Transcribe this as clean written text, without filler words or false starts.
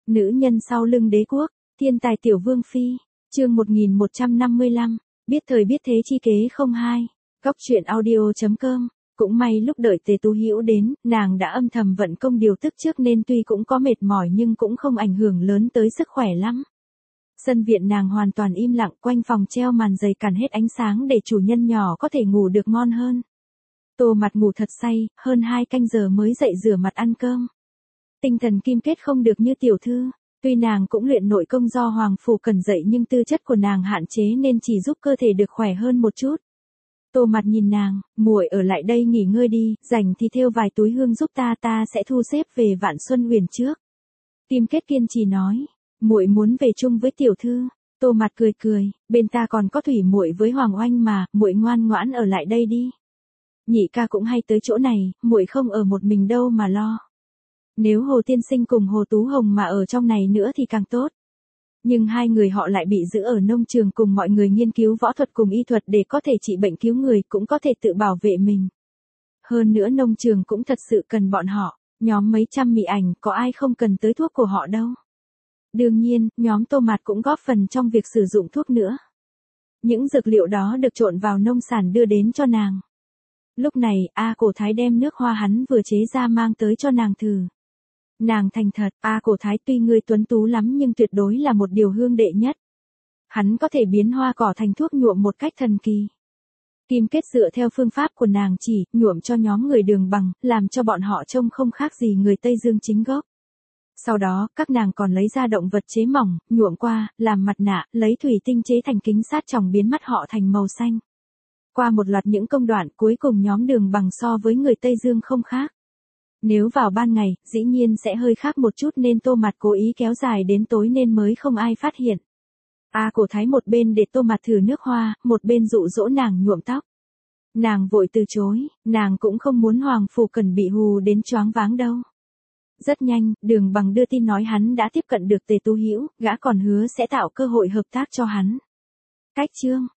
Nữ nhân sau lưng đế quốc, thiên tài tiểu vương phi, chương 1155, biết thời biết thế chi kế không hai, góc truyện audio.com. Cũng may lúc đợi Tề Tú Hữu đến, nàng đã âm thầm vận công điều tức trước nên tuy cũng có mệt mỏi nhưng cũng không ảnh hưởng lớn tới sức khỏe lắm. Sân viện nàng hoàn toàn im lặng, quanh phòng treo màn dày cản hết ánh sáng để chủ nhân nhỏ có thể ngủ được ngon hơn. Tô Mặt ngủ thật say, hơn 2 canh giờ mới dậy rửa mặt ăn cơm. Tinh thần kim kết không được như tiểu thư, tuy nàng cũng luyện nội công do Hoàng Phủ cần dạy nhưng tư chất của nàng hạn chế nên chỉ giúp cơ thể được khỏe hơn một chút. Tô Mặt nhìn nàng, muội ở lại đây nghỉ ngơi đi, rảnh thì thêu vài túi hương giúp ta sẽ thu xếp về Vạn Xuân Uyển trước. Kim Kết kiên trì nói, muội muốn về chung với tiểu thư. Tô Mặt cười cười, bên ta còn có Thủy muội với Hoàng Oanh mà, muội ngoan ngoãn ở lại đây đi. Nhị ca cũng hay tới chỗ này, muội không ở một mình đâu mà lo. Nếu Hồ Tiên Sinh cùng Hồ Tú Hồng mà ở trong này nữa thì càng tốt. Nhưng hai người họ lại bị giữ ở nông trường cùng mọi người nghiên cứu võ thuật cùng y thuật để có thể trị bệnh cứu người cũng có thể tự bảo vệ mình. Hơn nữa nông trường cũng thật sự cần bọn họ, nhóm mấy trăm mị ảnh có ai không cần tới thuốc của họ đâu. Đương nhiên, nhóm Tô Mặt cũng góp phần trong việc sử dụng thuốc nữa. Những dược liệu đó được trộn vào nông sản đưa đến cho nàng. Lúc này, Cổ Thái đem nước hoa hắn vừa chế ra mang tới cho nàng thử. Nàng thành thật, Cổ Thái tuy ngươi tuấn tú lắm nhưng tuyệt đối là một điều hương đệ nhất. Hắn có thể biến hoa cỏ thành thuốc nhuộm một cách thần kỳ. Kim Kết dựa theo phương pháp của nàng chỉ, nhuộm cho nhóm người Đường Bằng, làm cho bọn họ trông không khác gì người Tây Dương chính gốc. Sau đó, các nàng còn lấy ra động vật chế mỏng, nhuộm qua, làm mặt nạ, lấy thủy tinh chế thành kính sát tròng biến mắt họ thành màu xanh. Qua một loạt những công đoạn cuối cùng nhóm Đường Bằng so với người Tây Dương không khác. Nếu vào ban ngày, dĩ nhiên sẽ hơi khác một chút nên Tô Mặt cố ý kéo dài đến tối nên mới không ai phát hiện. Cổ Thái một bên để Tô Mặt thử nước hoa, một bên dụ dỗ nàng nhuộm tóc. Nàng vội từ chối, nàng cũng không muốn Hoàng Phủ Cần bị hù đến choáng váng đâu. Rất nhanh, Đường Bằng đưa tin nói hắn đã tiếp cận được Tề Tú Hữu, gã còn hứa sẽ tạo cơ hội hợp tác cho hắn. Cách chương